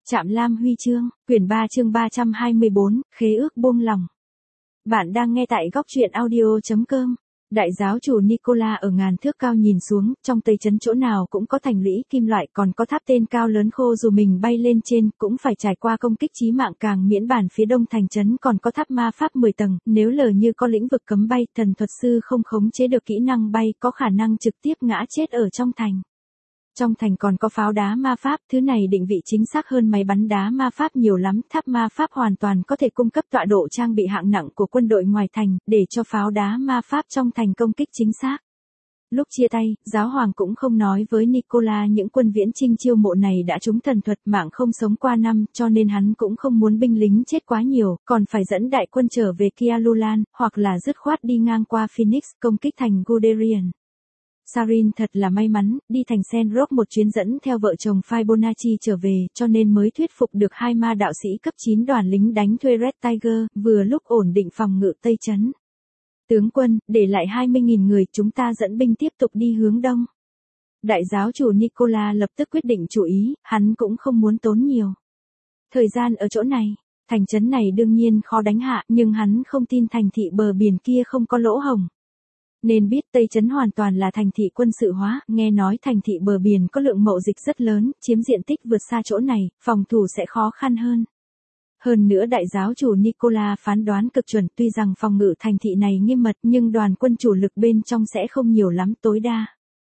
Trạm Lam Huy chương, quyển 3 chương 324, khế ước buông lòng. Bạn đang nghe tại góc truyện audio.com. Đại giáo chủ Nicola ở ngàn thước cao nhìn xuống, trong tây trấn chỗ nào cũng có thành lũy kim loại, còn có tháp tên cao lớn khô, dù mình bay lên trên cũng phải trải qua công kích chí mạng, càng miễn bản phía đông thành trấn còn có tháp ma pháp 10 tầng, nếu lờ như có lĩnh vực cấm bay, thần thuật sư không khống chế được kỹ năng bay có khả năng trực tiếp ngã chết ở trong thành. Trong thành còn có pháo đá ma pháp, thứ này định vị chính xác hơn máy bắn đá ma pháp nhiều lắm. Tháp ma pháp hoàn toàn có thể cung cấp tọa độ trang bị hạng nặng của quân đội ngoài thành, để cho pháo đá ma pháp trong thành công kích chính xác. Lúc chia tay, giáo hoàng cũng không nói với Nicola những quân viễn chinh chiêu mộ này đã trúng thần thuật mạng không sống qua năm, cho nên hắn cũng không muốn binh lính chết quá nhiều, còn phải dẫn đại quân trở về Kialulan, hoặc là dứt khoát đi ngang qua Phoenix, công kích thành Guderian. Sarin thật là may mắn, đi thành Senrock một chuyến dẫn theo vợ chồng Fibonacci trở về, cho nên mới thuyết phục được hai ma đạo sĩ cấp 9 đoàn lính đánh thuê Red Tiger, vừa lúc ổn định phòng ngự Tây Trấn. Tướng quân, để lại 20.000 người, chúng ta dẫn binh tiếp tục đi hướng đông. Đại giáo chủ Nicola lập tức quyết định chủ ý, hắn cũng không muốn tốn nhiều thời gian ở chỗ này. Thành trấn này đương nhiên khó đánh hạ, nhưng hắn không tin thành thị bờ biển kia không có lỗ hổng. Nên biết Tây Trấn hoàn toàn là thành thị quân sự hóa, nghe nói thành thị bờ biển có lượng mậu dịch rất lớn, chiếm diện tích vượt xa chỗ này, phòng thủ sẽ khó khăn hơn. Hơn nữa đại giáo chủ Nicola phán đoán cực chuẩn, tuy rằng phòng ngự thành thị này nghiêm mật nhưng đoàn quân chủ lực bên trong sẽ không nhiều lắm, tối đa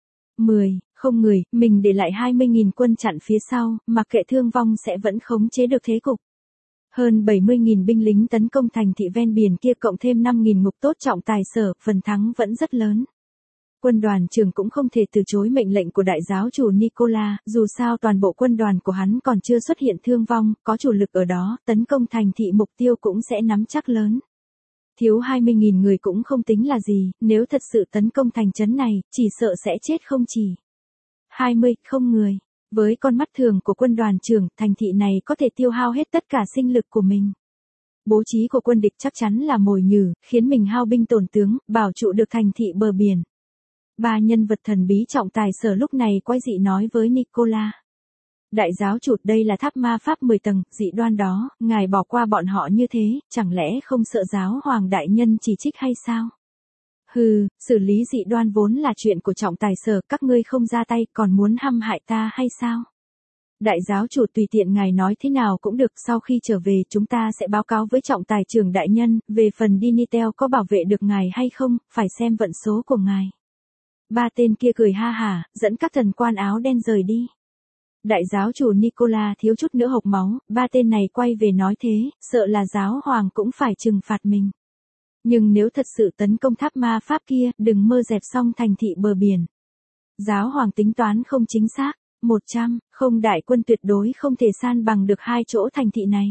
10 người, mình để lại 20.000 quân chặn phía sau, mặc kệ thương vong sẽ vẫn khống chế được thế cục. Hơn 70.000 binh lính tấn công thành thị ven biển kia cộng thêm 5.000 ngục tốt trọng tài sở, phần thắng vẫn rất lớn. Quân đoàn trưởng cũng không thể từ chối mệnh lệnh của đại giáo chủ Nicola, dù sao toàn bộ quân đoàn của hắn còn chưa xuất hiện thương vong, có chủ lực ở đó, tấn công thành thị mục tiêu cũng sẽ nắm chắc lớn. Thiếu 20.000 người cũng không tính là gì, nếu thật sự tấn công thành trấn này, chỉ sợ sẽ chết không chỉ 20 người. Với con mắt thường của quân đoàn trưởng, thành thị này có thể tiêu hao hết tất cả sinh lực của mình. Bố trí của quân địch chắc chắn là mồi nhử, khiến mình hao binh tổn tướng, bảo trụ được thành thị bờ biển. Ba nhân vật thần bí trọng tài sở lúc này quay dị nói với Nicola. Đại giáo chủ, đây là tháp ma pháp 10 tầng, dị đoan đó, ngài bỏ qua bọn họ như thế, chẳng lẽ không sợ giáo hoàng đại nhân chỉ trích hay sao? Hừ, xử lý dị đoan vốn là chuyện của trọng tài sở, các ngươi không ra tay còn muốn hăm hại ta hay sao? Đại giáo chủ, tùy tiện ngài nói thế nào cũng được, sau khi trở về chúng ta sẽ báo cáo với trọng tài trưởng đại nhân, về phần Dinitel có bảo vệ được ngài hay không, phải xem vận số của ngài. Ba tên kia cười ha hả, dẫn các thần quan áo đen rời đi. Đại giáo chủ Nicola thiếu chút nữa hộc máu, ba tên này quay về nói thế, sợ là giáo hoàng cũng phải trừng phạt mình. Nhưng nếu thật sự tấn công tháp ma pháp kia, đừng mơ dẹp xong thành thị bờ biển. Giáo hoàng tính toán không chính xác, 100, không, đại quân tuyệt đối không thể san bằng được hai chỗ thành thị này.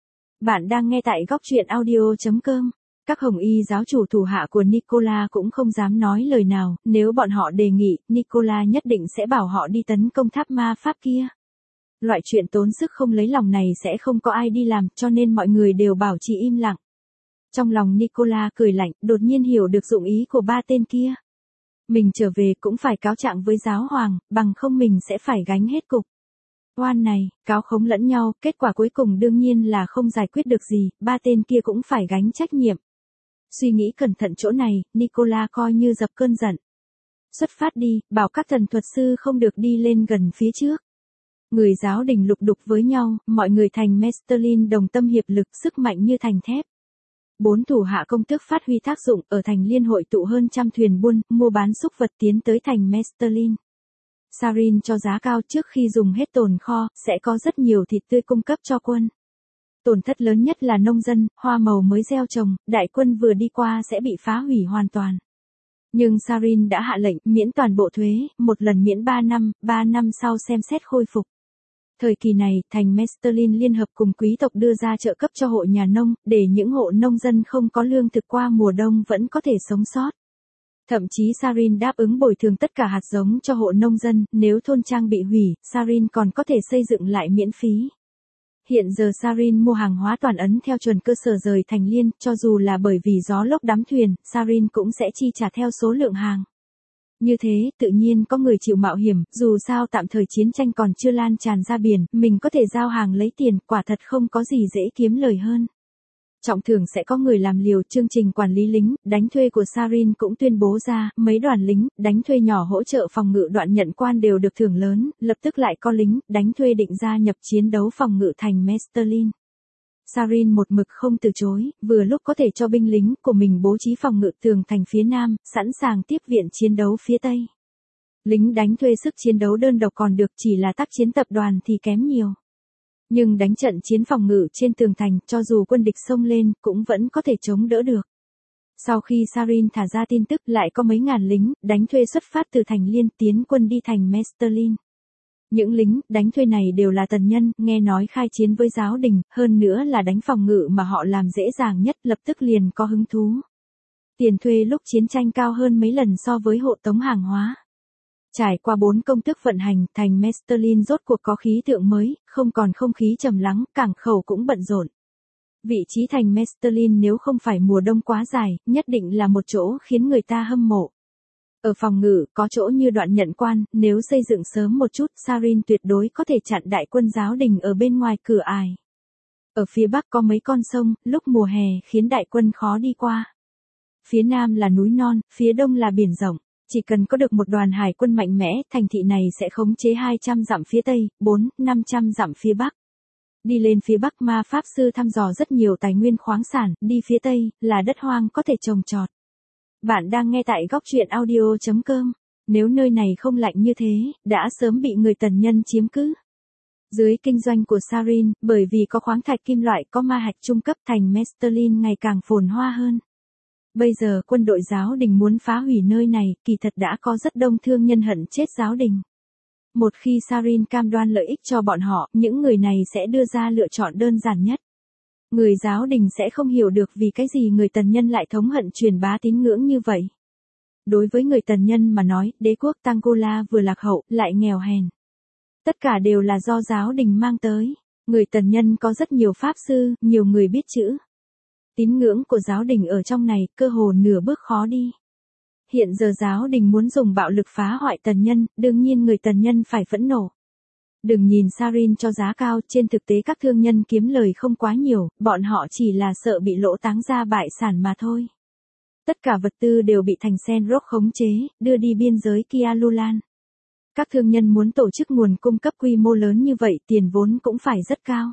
Bạn đang nghe tại góc truyện audio.com. Các hồng y giáo chủ thủ hạ của Nicola cũng không dám nói lời nào, nếu bọn họ đề nghị, Nicola nhất định sẽ bảo họ đi tấn công tháp ma pháp kia. Loại chuyện tốn sức không lấy lòng này sẽ không có ai đi làm, cho nên mọi người đều bảo trì im lặng. Trong lòng Nicola cười lạnh, đột nhiên hiểu được dụng ý của ba tên kia. Mình trở về cũng phải cáo trạng với giáo hoàng, bằng không mình sẽ phải gánh hết cục. Oan này, cáo khống lẫn nhau, kết quả cuối cùng đương nhiên là không giải quyết được gì, ba tên kia cũng phải gánh trách nhiệm. Suy nghĩ cẩn thận chỗ này, Nicola coi như dập cơn giận. Xuất phát đi, bảo các thần thuật sư không được đi lên gần phía trước. Người giáo đình lục đục với nhau, mọi người thành Mesterlin đồng tâm hiệp lực, sức mạnh như thành thép. 4 thủ hạ công tước phát huy tác dụng, ở thành liên hội tụ hơn trăm thuyền buôn, mua bán súc vật tiến tới thành Mesterlin. Sarin cho giá cao, trước khi dùng hết tồn kho, sẽ có rất nhiều thịt tươi cung cấp cho quân. Tổn thất lớn nhất là nông dân, hoa màu mới gieo trồng, đại quân vừa đi qua sẽ bị phá hủy hoàn toàn. Nhưng Sarin đã hạ lệnh miễn toàn bộ thuế, một lần miễn 3 năm sau xem xét khôi phục. Thời kỳ này, thành Mesterlin liên hợp cùng quý tộc đưa ra trợ cấp cho hộ nhà nông, để những hộ nông dân không có lương thực qua mùa đông vẫn có thể sống sót. Thậm chí Sarin đáp ứng bồi thường tất cả hạt giống cho hộ nông dân, nếu thôn trang bị hủy, Sarin còn có thể xây dựng lại miễn phí. Hiện giờ Sarin mua hàng hóa toàn ấn theo chuẩn cơ sở rời thành liên, cho dù là bởi vì gió lốc đắm thuyền, Sarin cũng sẽ chi trả theo số lượng hàng. Như thế, tự nhiên có người chịu mạo hiểm, dù sao tạm thời chiến tranh còn chưa lan tràn ra biển, mình có thể giao hàng lấy tiền, quả thật không có gì dễ kiếm lời hơn. Trọng thưởng sẽ có người làm liều. Chương trình quản lý lính, đánh thuê của Sarin cũng tuyên bố ra, mấy đoàn lính, đánh thuê nhỏ hỗ trợ phòng ngự đoạn nhận quan đều được thưởng lớn, lập tức lại có lính, đánh thuê định gia nhập chiến đấu phòng ngự thành Mestelin. Sarin một mực không từ chối, vừa lúc có thể cho binh lính của mình bố trí phòng ngự tường thành phía nam, sẵn sàng tiếp viện chiến đấu phía tây. Lính đánh thuê sức chiến đấu đơn độc còn được, chỉ là tác chiến tập đoàn thì kém nhiều. Nhưng đánh trận chiến phòng ngự trên tường thành, cho dù quân địch xông lên, cũng vẫn có thể chống đỡ được. Sau khi Sarin thả ra tin tức, lại có mấy ngàn lính, đánh thuê xuất phát từ thành Liên tiến quân đi thành Mestelin. Những lính, đánh thuê này đều là tần nhân, nghe nói khai chiến với giáo đình, hơn nữa là đánh phòng ngự mà họ làm dễ dàng nhất, lập tức liền có hứng thú. Tiền thuê lúc chiến tranh cao hơn mấy lần so với hộ tống hàng hóa. Trải qua 4 công thức vận hành, thành Mestelin rốt cuộc có khí tượng mới, không còn không khí trầm lắng, cảng khẩu cũng bận rộn. Vị trí thành Mestelin nếu không phải mùa đông quá dài, nhất định là một chỗ khiến người ta hâm mộ. Ở phòng ngự, có chỗ như đoạn nhận quan, nếu xây dựng sớm một chút, Sarin tuyệt đối có thể chặn đại quân giáo đình ở bên ngoài cửa ải. Ở phía bắc có mấy con sông, lúc mùa hè khiến đại quân khó đi qua. Phía nam là núi non, phía đông là biển rộng. Chỉ cần có được một đoàn hải quân mạnh mẽ, thành thị này sẽ khống chế 200 dặm phía tây, 400-500 dặm phía bắc. Đi lên phía bắc, ma pháp sư thăm dò rất nhiều tài nguyên khoáng sản, đi phía tây, là đất hoang có thể trồng trọt. Bạn đang nghe tại góc truyện audio.com. Nếu nơi này không lạnh như thế, đã sớm bị người tần nhân chiếm cứ. Dưới kinh doanh của Sarin, bởi vì có khoáng thạch kim loại có ma hạch trung cấp, thành Mestelin ngày càng phồn hoa hơn. Bây giờ quân đội giáo đình muốn phá hủy nơi này, kỳ thật đã có rất đông thương nhân hận chết giáo đình. Một khi Sarin cam đoan lợi ích cho bọn họ, những người này sẽ đưa ra lựa chọn đơn giản nhất. Người giáo đình sẽ không hiểu được vì cái gì người tần nhân lại thống hận truyền bá tín ngưỡng như vậy. Đối với người tần nhân mà nói, đế quốc Tangola vừa lạc hậu, lại nghèo hèn. Tất cả đều là do giáo đình mang tới. Người tần nhân có rất nhiều pháp sư, nhiều người biết chữ. Tín ngưỡng của giáo đình ở trong này, cơ hồ nửa bước khó đi. Hiện giờ giáo đình muốn dùng bạo lực phá hoại tần nhân, đương nhiên người tần nhân phải phẫn nộ. Đừng nhìn Sarin cho giá cao, trên thực tế các thương nhân kiếm lời không quá nhiều, bọn họ chỉ là sợ bị lỗ táng ra bại sản mà thôi. Tất cả vật tư đều bị thành Senrock khống chế, đưa đi biên giới Kialulan. Các thương nhân muốn tổ chức nguồn cung cấp quy mô lớn như vậy, tiền vốn cũng phải rất cao.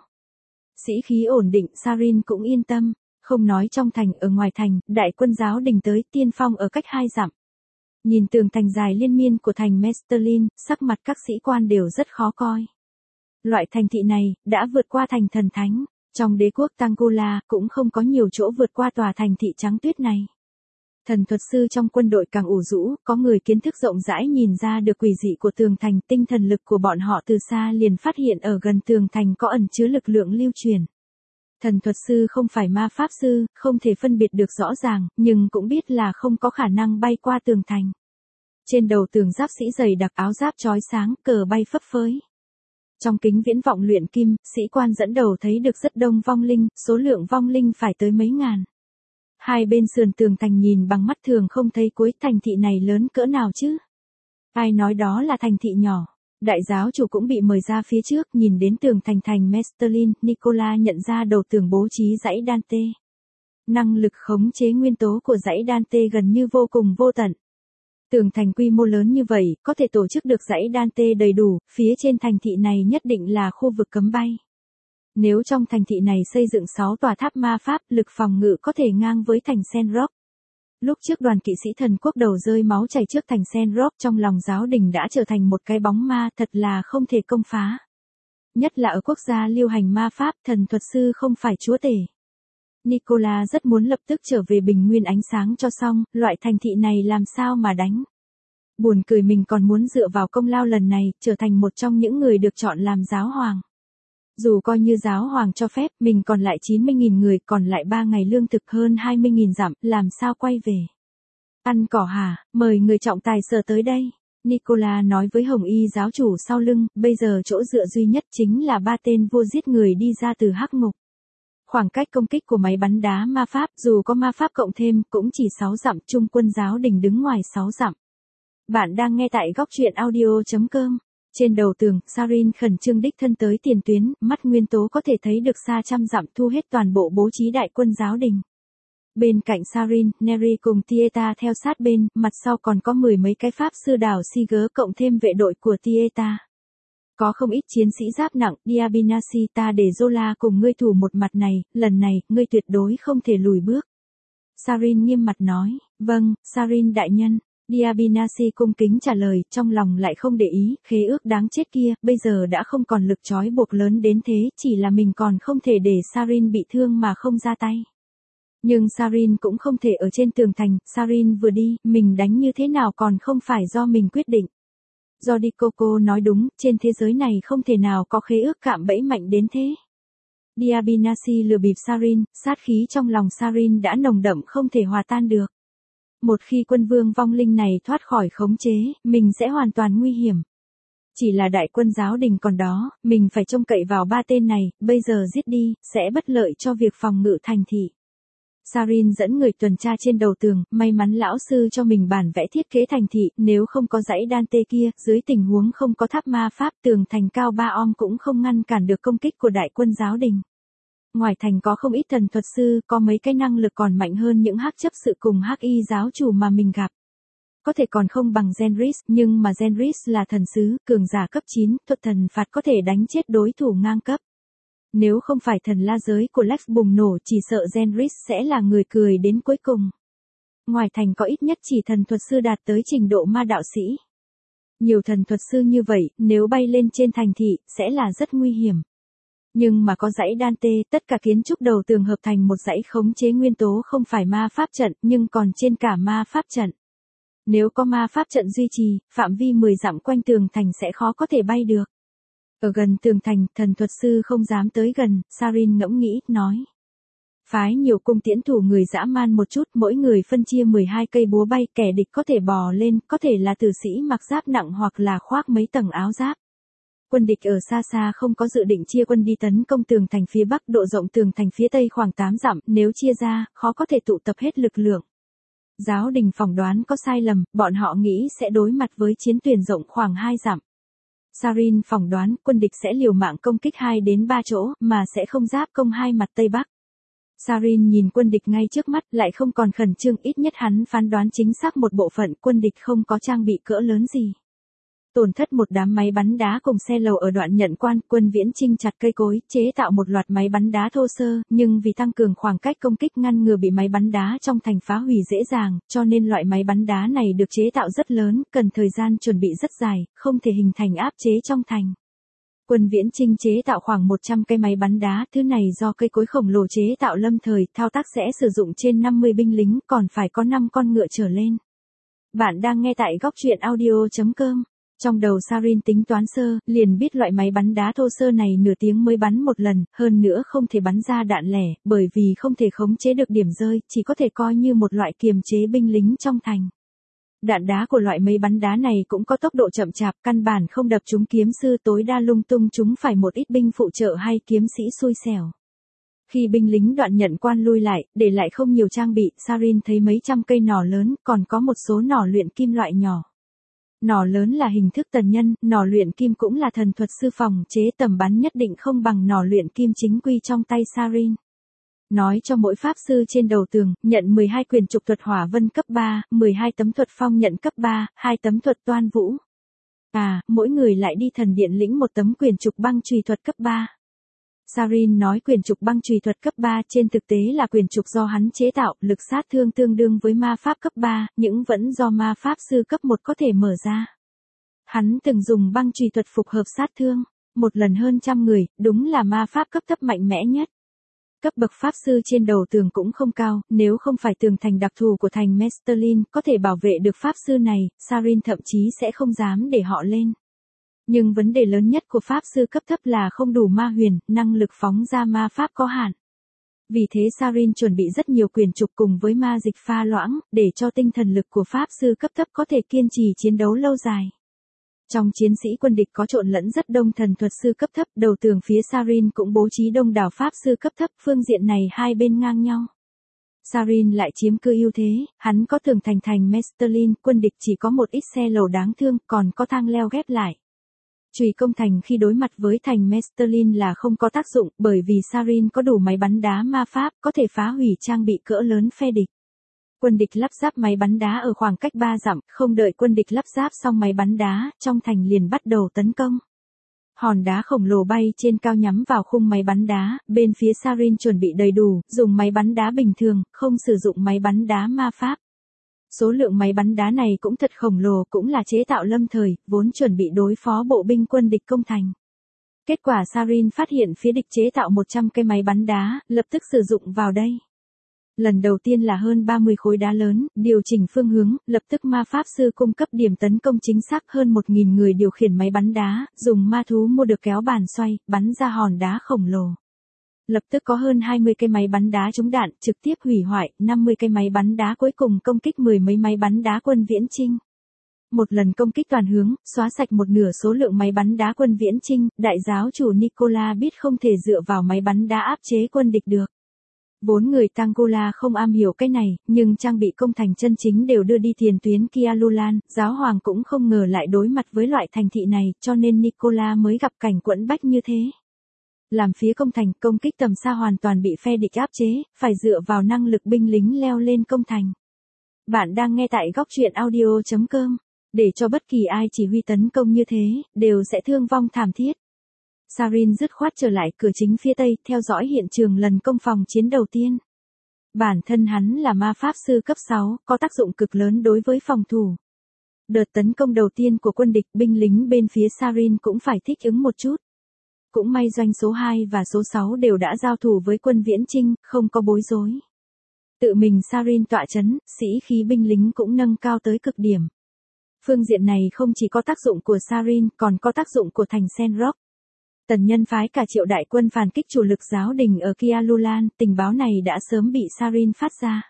Sĩ khí ổn định, Sarin cũng yên tâm. Không nói trong thành, ở ngoài thành, đại quân giáo đình tới, tiên phong ở cách 2 dặm. Nhìn tường thành dài liên miên của thành Mestelin, sắc mặt các sĩ quan đều rất khó coi. Loại thành thị này, đã vượt qua thành thần thánh, trong đế quốc Tangola, cũng không có nhiều chỗ vượt qua tòa thành thị trắng tuyết này. Thần thuật sư trong quân đội càng ủ rũ, có người kiến thức rộng rãi nhìn ra được quỷ dị của tường thành, tinh thần lực của bọn họ từ xa liền phát hiện ở gần tường thành có ẩn chứa lực lượng lưu truyền. Thần thuật sư không phải ma pháp sư, không thể phân biệt được rõ ràng, nhưng cũng biết là không có khả năng bay qua tường thành. Trên đầu tường giáp sĩ dày đặc, áo giáp chói sáng, cờ bay phấp phới. Trong kính viễn vọng luyện kim, sĩ quan dẫn đầu thấy được rất đông vong linh, số lượng vong linh phải tới mấy ngàn. Hai bên sườn tường thành nhìn bằng mắt thường không thấy cuối, thành thị này lớn cỡ nào chứ? Ai nói đó là thành thị nhỏ? Đại giáo chủ cũng bị mời ra phía trước, nhìn đến tường thành Mestelin, Nicola nhận ra đầu tường bố trí dãy Dante. Năng lực khống chế nguyên tố của dãy Dante gần như vô cùng vô tận. Tường thành quy mô lớn như vậy, có thể tổ chức được dãy Dante đầy đủ, phía trên thành thị này nhất định là khu vực cấm bay. Nếu trong thành thị này xây dựng 6 tòa tháp ma pháp, lực phòng ngự có thể ngang với thành Senrock. Lúc trước đoàn kỵ sĩ thần quốc đầu rơi máu chảy trước thành Senrock, trong lòng giáo đình đã trở thành một cái bóng ma, thật là không thể công phá. Nhất là ở quốc gia lưu hành ma pháp, thần thuật sư không phải chúa tể. Nicola rất muốn lập tức trở về bình nguyên ánh sáng cho xong, loại thành thị này làm sao mà đánh. Buồn cười mình còn muốn dựa vào công lao lần này, trở thành một trong những người được chọn làm giáo hoàng. Dù coi như giáo hoàng cho phép, mình còn lại 90.000 người, còn lại 3 ngày lương thực hơn 20.000 dặm, làm sao quay về. Ăn cỏ hả, mời người trọng tài sở tới đây. Nicola nói với Hồng Y giáo chủ sau lưng, bây giờ chỗ dựa duy nhất chính là 3 tên vua giết người đi ra từ hắc ngục. Khoảng cách công kích của máy bắn đá ma pháp, dù có ma pháp cộng thêm, cũng chỉ 6 dặm, trung quân giáo đình đứng ngoài 6 dặm. Bạn đang nghe tại góc truyện audio.com. Trên đầu tường, Sarin khẩn trương đích thân tới tiền tuyến, mắt nguyên tố có thể thấy được xa trăm dặm thu hết toàn bộ bố trí đại quân giáo đình. Bên cạnh Sarin, Neri cùng Tieta theo sát bên, mặt sau còn có 10 mấy cái pháp sư đảo Siger cộng thêm vệ đội của Tieta. Có không ít chiến sĩ giáp nặng, Diabinasi ta để Zola cùng ngươi thủ một mặt này, lần này, ngươi tuyệt đối không thể lùi bước. Sarin nghiêm mặt nói, vâng, Sarin đại nhân. Diabinasi cung kính trả lời, trong lòng lại không để ý, khế ước đáng chết kia, bây giờ đã không còn lực trói buộc lớn đến thế, chỉ là mình còn không thể để Sarin bị thương mà không ra tay. Nhưng Sarin cũng không thể ở trên tường thành, Sarin vừa đi, mình đánh như thế nào còn không phải do mình quyết định. Jodikoko nói đúng, trên thế giới này không thể nào có khế ước cạm bẫy mạnh đến thế. Diabinasi lừa bịp Sarin, sát khí trong lòng Sarin đã nồng đậm không thể hòa tan được. Một khi quân vương vong linh này thoát khỏi khống chế, mình sẽ hoàn toàn nguy hiểm. Chỉ là đại quân giáo đình còn đó, mình phải trông cậy vào ba tên này, bây giờ giết đi, sẽ bất lợi cho việc phòng ngự thành thị. Sarin dẫn người tuần tra trên đầu tường, may mắn lão sư cho mình bản vẽ thiết kế thành thị, nếu không có dãy Dante kia, dưới tình huống không có tháp ma pháp tường thành cao 3 ohm cũng không ngăn cản được công kích của đại quân giáo đình. Ngoài thành có không ít thần thuật sư, có mấy cái năng lực còn mạnh hơn những hắc chấp sự cùng hắc y giáo chủ mà mình gặp. Có thể còn không bằng Genris, nhưng mà Genris là thần sứ, cường giả cấp 9, thuật thần phạt có thể đánh chết đối thủ ngang cấp. Nếu không phải thần la giới của Lex bùng nổ, chỉ sợ Genris sẽ là người cười đến cuối cùng. Ngoài thành có ít nhất chỉ thần thuật sư đạt tới trình độ ma đạo sĩ. Nhiều thần thuật sư như vậy, nếu bay lên trên thành thị, sẽ là rất nguy hiểm. Nhưng mà có dãy Dante, tất cả kiến trúc đầu tường hợp thành một dãy khống chế nguyên tố không phải ma pháp trận, nhưng còn trên cả ma pháp trận. Nếu có ma pháp trận duy trì, phạm vi 10 dặm quanh tường thành sẽ khó có thể bay được. Ở gần tường thành, thần thuật sư không dám tới gần, Sarin ngẫm nghĩ, nói. Phái nhiều cung tiễn thủ người dã man một chút, mỗi người phân chia 12 cây búa bay, kẻ địch có thể bò lên, có thể là tử sĩ mặc giáp nặng hoặc là khoác mấy tầng áo giáp. Quân địch ở xa xa không có dự định chia quân đi tấn công tường thành phía bắc, độ rộng tường thành phía tây khoảng 8 dặm, nếu chia ra, khó có thể tụ tập hết lực lượng. Giáo đình phỏng đoán có sai lầm, bọn họ nghĩ sẽ đối mặt với chiến tuyển rộng khoảng 2 dặm. Sarin phỏng đoán quân địch sẽ liều mạng công kích 2 đến 3 chỗ, mà sẽ không giáp công hai mặt tây bắc. Sarin nhìn quân địch ngay trước mắt, lại không còn khẩn trương, ít nhất hắn phán đoán chính xác một bộ phận quân địch không có trang bị cỡ lớn gì. Tổn thất một đám máy bắn đá cùng xe lầu ở đoạn nhận quan, quân viễn chinh chặt cây cối, chế tạo một loạt máy bắn đá thô sơ, nhưng vì tăng cường khoảng cách công kích ngăn ngừa bị máy bắn đá trong thành phá hủy dễ dàng, cho nên loại máy bắn đá này được chế tạo rất lớn, cần thời gian chuẩn bị rất dài, không thể hình thành áp chế trong thành. Quân viễn chinh chế tạo khoảng 100 cây máy bắn đá, thứ này do cây cối khổng lồ chế tạo lâm thời, thao tác sẽ sử dụng trên 50 binh lính, còn phải có 5 con ngựa trở lên. Bạn đang nghe tại góc truyện audio.com. Trong đầu Sarin tính toán sơ, liền biết loại máy bắn đá thô sơ này nửa tiếng mới bắn một lần, hơn nữa không thể bắn ra đạn lẻ, bởi vì không thể khống chế được điểm rơi, chỉ có thể coi như một loại kiềm chế binh lính trong thành. Đạn đá của loại máy bắn đá này cũng có tốc độ chậm chạp, căn bản không đập trúng kiếm sư, tối đa lung tung chúng phải một ít binh phụ trợ hay kiếm sĩ xui xẻo. Khi binh lính đoạn nhận quan lui lại, để lại không nhiều trang bị, Sarin thấy mấy trăm cây nỏ lớn, còn có một số nỏ luyện kim loại nhỏ. Nỏ lớn là hình thức tần nhân, nỏ luyện kim cũng là thần thuật sư phòng chế, tầm bắn nhất định không bằng nỏ luyện kim chính quy trong tay Sarin. Nói cho mỗi pháp sư trên đầu tường, nhận 12 quyền trục thuật hỏa vân cấp 3, 12 tấm thuật phong nhận cấp 3, 2 tấm thuật toan vũ. Mỗi người lại đi thần điện lĩnh một tấm quyền trục băng chùy thuật cấp 3. Sarin nói quyền trục băng chùy thuật cấp 3 trên thực tế là quyền trục do hắn chế tạo, lực sát thương tương đương với ma pháp cấp 3, những vẫn do ma pháp sư cấp 1 có thể mở ra. Hắn từng dùng băng chùy thuật phục hợp sát thương, một lần hơn trăm người, đúng là ma pháp cấp thấp mạnh mẽ nhất. Cấp bậc pháp sư trên đầu tường cũng không cao, nếu không phải tường thành đặc thù của thành Mesterlin có thể bảo vệ được pháp sư này, Sarin thậm chí sẽ không dám để họ lên. Nhưng vấn đề lớn nhất của pháp sư cấp thấp là không đủ ma huyền, năng lực phóng ra ma pháp có hạn. Vì thế Sarin chuẩn bị rất nhiều quyền trục cùng với ma dịch pha loãng, để cho tinh thần lực của pháp sư cấp thấp có thể kiên trì chiến đấu lâu dài. Trong chiến sĩ quân địch có trộn lẫn rất đông thần thuật sư cấp thấp, đầu tường phía Sarin cũng bố trí đông đảo pháp sư cấp thấp, phương diện này hai bên ngang nhau. Sarin lại chiếm cứ ưu thế, hắn có tường thành Mesterlin, quân địch chỉ có một ít xe lầu đáng thương, còn có thang leo ghép lại. Chùy công thành khi đối mặt với thành Mesterlin là không có tác dụng, bởi vì Sarin có đủ máy bắn đá ma pháp, có thể phá hủy trang bị cỡ lớn phe địch. Quân địch lắp ráp máy bắn đá ở khoảng cách 3 dặm, không đợi quân địch lắp ráp xong máy bắn đá, trong thành liền bắt đầu tấn công. Hòn đá khổng lồ bay trên cao nhắm vào khung máy bắn đá, bên phía Sarin chuẩn bị đầy đủ, dùng máy bắn đá bình thường, không sử dụng máy bắn đá ma pháp. Số lượng máy bắn đá này cũng thật khổng lồ, cũng là chế tạo lâm thời, vốn chuẩn bị đối phó bộ binh quân địch công thành. Kết quả Sarin phát hiện phía địch chế tạo 100 cây máy bắn đá, lập tức sử dụng vào đây. Lần đầu tiên là hơn 30 khối đá lớn, điều chỉnh phương hướng, lập tức ma pháp sư cung cấp điểm tấn công chính xác hơn 1.000 người điều khiển máy bắn đá, dùng ma thú mua được kéo bàn xoay, bắn ra hòn đá khổng lồ. Lập tức có hơn 20 cây máy bắn đá trúng đạn, trực tiếp hủy hoại, 50 cây máy bắn đá cuối cùng công kích 10 mấy máy bắn đá quân viễn chinh. Một lần công kích toàn hướng, xóa sạch một nửa số lượng máy bắn đá quân viễn chinh, đại giáo chủ Nicola biết không thể dựa vào máy bắn đá áp chế quân địch được. Vốn người Tangola không am hiểu cái này, nhưng trang bị công thành chân chính đều đưa đi tiền tuyến Kialulan, giáo hoàng cũng không ngờ lại đối mặt với loại thành thị này, cho nên Nicola mới gặp cảnh quẫn bách như thế. Làm phía công thành, công kích tầm xa hoàn toàn bị phe địch áp chế, phải dựa vào năng lực binh lính leo lên công thành. Bạn đang nghe tại góc truyện audio.com, để cho bất kỳ ai chỉ huy tấn công như thế, đều sẽ thương vong thảm thiết. Sarin dứt khoát trở lại cửa chính phía tây, theo dõi hiện trường lần công phòng chiến đầu tiên. Bản thân hắn là ma pháp sư cấp 6, có tác dụng cực lớn đối với phòng thủ. Đợt tấn công đầu tiên của quân địch, binh lính bên phía Sarin cũng phải thích ứng một chút. Cũng may doanh số 2 và số 6 đều đã giao thủ với quân viễn chinh, không có bối rối. Tự mình Sarin tọa chấn, sĩ khí binh lính cũng nâng cao tới cực điểm. Phương diện này không chỉ có tác dụng của Sarin, còn có tác dụng của thành Senrock. Tần Nhân phái cả triệu đại quân phản kích chủ lực giáo đình ở Kialulan, tình báo này đã sớm bị Sarin phát ra.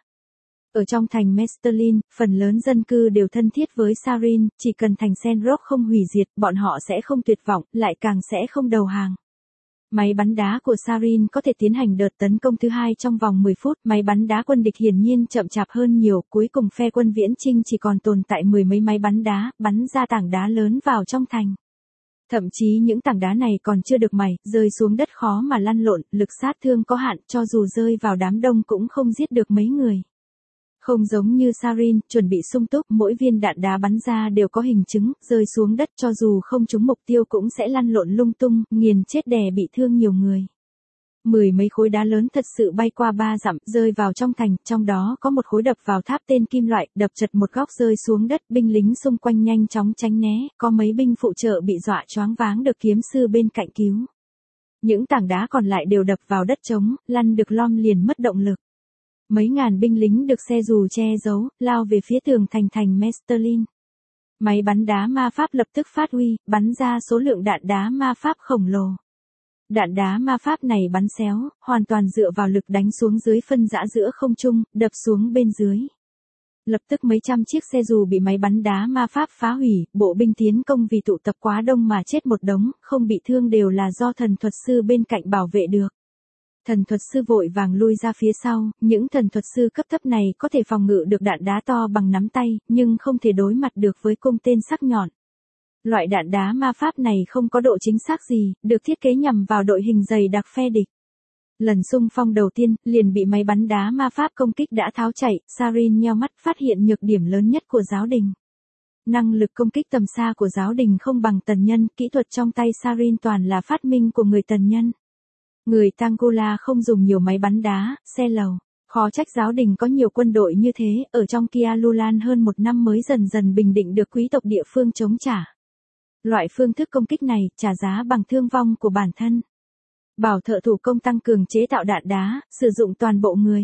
Ở trong thành Mesterlin, phần lớn dân cư đều thân thiết với Sarin, chỉ cần thành Senrock không hủy diệt, bọn họ sẽ không tuyệt vọng, lại càng sẽ không đầu hàng. Máy bắn đá của Sarin có thể tiến hành đợt tấn công thứ 2 trong vòng 10 phút, máy bắn đá quân địch hiển nhiên chậm chạp hơn nhiều, cuối cùng phe quân viễn chinh chỉ còn tồn tại 10 mấy máy bắn đá, bắn ra tảng đá lớn vào trong thành. Thậm chí những tảng đá này còn chưa được mài, rơi xuống đất khó mà lăn lộn, lực sát thương có hạn, cho dù rơi vào đám đông cũng không giết được mấy người. Không giống như Sarin, chuẩn bị sung túc, mỗi viên đạn đá bắn ra đều có hình chứng, rơi xuống đất cho dù không trúng mục tiêu cũng sẽ lăn lộn lung tung, nghiền chết đè bị thương nhiều người. 10 mấy khối đá lớn thật sự bay qua 3 dặm, rơi vào trong thành, trong đó có một khối đập vào tháp tên kim loại, đập chật một góc rơi xuống đất, binh lính xung quanh nhanh chóng tránh né, có mấy binh phụ trợ bị dọa choáng váng được kiếm sư bên cạnh cứu. Những tảng đá còn lại đều đập vào đất trống, lăn được lom liền mất động lực. Mấy ngàn binh lính được xe dù che giấu, lao về phía tường thành Mesterlin. Máy bắn đá ma pháp lập tức phát huy, bắn ra số lượng đạn đá ma pháp khổng lồ. Đạn đá ma pháp này bắn xéo, hoàn toàn dựa vào lực đánh xuống dưới phân rã giữa không trung, đập xuống bên dưới. Lập tức mấy trăm chiếc xe dù bị máy bắn đá ma pháp phá hủy, bộ binh tiến công vì tụ tập quá đông mà chết một đống, không bị thương đều là do thần thuật sư bên cạnh bảo vệ được. Thần thuật sư vội vàng lui ra phía sau, những thần thuật sư cấp thấp này có thể phòng ngự được đạn đá to bằng nắm tay, nhưng không thể đối mặt được với cung tên sắc nhọn. Loại đạn đá ma pháp này không có độ chính xác gì, được thiết kế nhằm vào đội hình dày đặc phe địch. Lần xung phong đầu tiên, liền bị máy bắn đá ma pháp công kích đã tháo chạy, Sarin nheo mắt phát hiện nhược điểm lớn nhất của giáo đình. Năng lực công kích tầm xa của giáo đình không bằng Tần Nhân, kỹ thuật trong tay Sarin toàn là phát minh của người Tần Nhân. Người Tangola không dùng nhiều máy bắn đá, xe lầu. Khó trách giáo đình có nhiều quân đội như thế, ở trong Kialulan hơn 1 năm mới dần dần bình định được quý tộc địa phương chống trả. Loại phương thức công kích này, trả giá bằng thương vong của bản thân. Bảo thợ thủ công tăng cường chế tạo đạn đá, sử dụng toàn bộ người.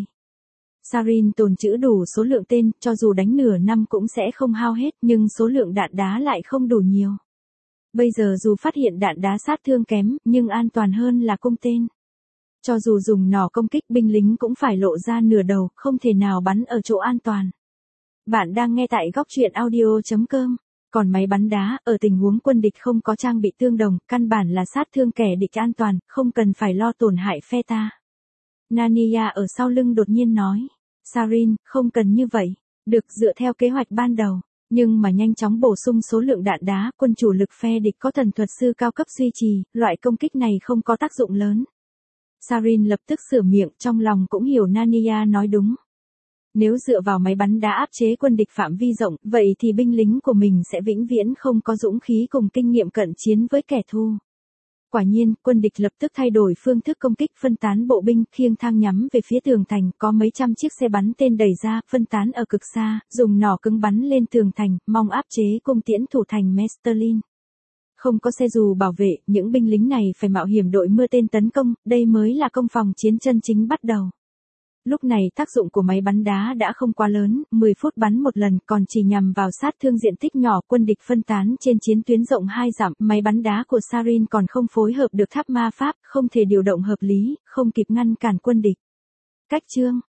Sarin tồn trữ đủ số lượng tên, cho dù đánh nửa năm cũng sẽ không hao hết, nhưng số lượng đạn đá lại không đủ nhiều. Bây giờ dù phát hiện đạn đá sát thương kém, nhưng an toàn hơn là cung tên. Cho dù dùng nỏ công kích binh lính cũng phải lộ ra nửa đầu, không thể nào bắn ở chỗ an toàn. Bạn đang nghe tại góc truyện audio.com. Còn máy bắn đá, ở tình huống quân địch không có trang bị tương đồng, căn bản là sát thương kẻ địch an toàn, không cần phải lo tổn hại phe ta. Nania ở sau lưng đột nhiên nói. Sarin, không cần như vậy. Được dựa theo kế hoạch ban đầu. Nhưng mà nhanh chóng bổ sung số lượng đạn đá, quân chủ lực phe địch có thần thuật sư cao cấp duy trì, loại công kích này không có tác dụng lớn. Sarin lập tức sửa miệng, trong lòng cũng hiểu Nania nói đúng. Nếu dựa vào máy bắn đá áp chế quân địch phạm vi rộng, vậy thì binh lính của mình sẽ vĩnh viễn không có dũng khí cùng kinh nghiệm cận chiến với kẻ thù. Quả nhiên, quân địch lập tức thay đổi phương thức công kích, phân tán bộ binh, khiêng thang nhắm về phía tường thành, có mấy trăm chiếc xe bắn tên đẩy ra, phân tán ở cực xa, dùng nỏ cứng bắn lên tường thành, mong áp chế cung tiễn thủ thành Mesterlin. Không có xe dù bảo vệ, những binh lính này phải mạo hiểm đội mưa tên tấn công, đây mới là công phòng chiến chân chính bắt đầu. Lúc này tác dụng của máy bắn đá đã không quá lớn, 10 phút bắn một lần, còn chỉ nhằm vào sát thương diện tích nhỏ, quân địch phân tán trên chiến tuyến rộng 2 dặm, máy bắn đá của Sarin còn không phối hợp được tháp ma pháp, không thể điều động hợp lý, không kịp ngăn cản quân địch. Cách chương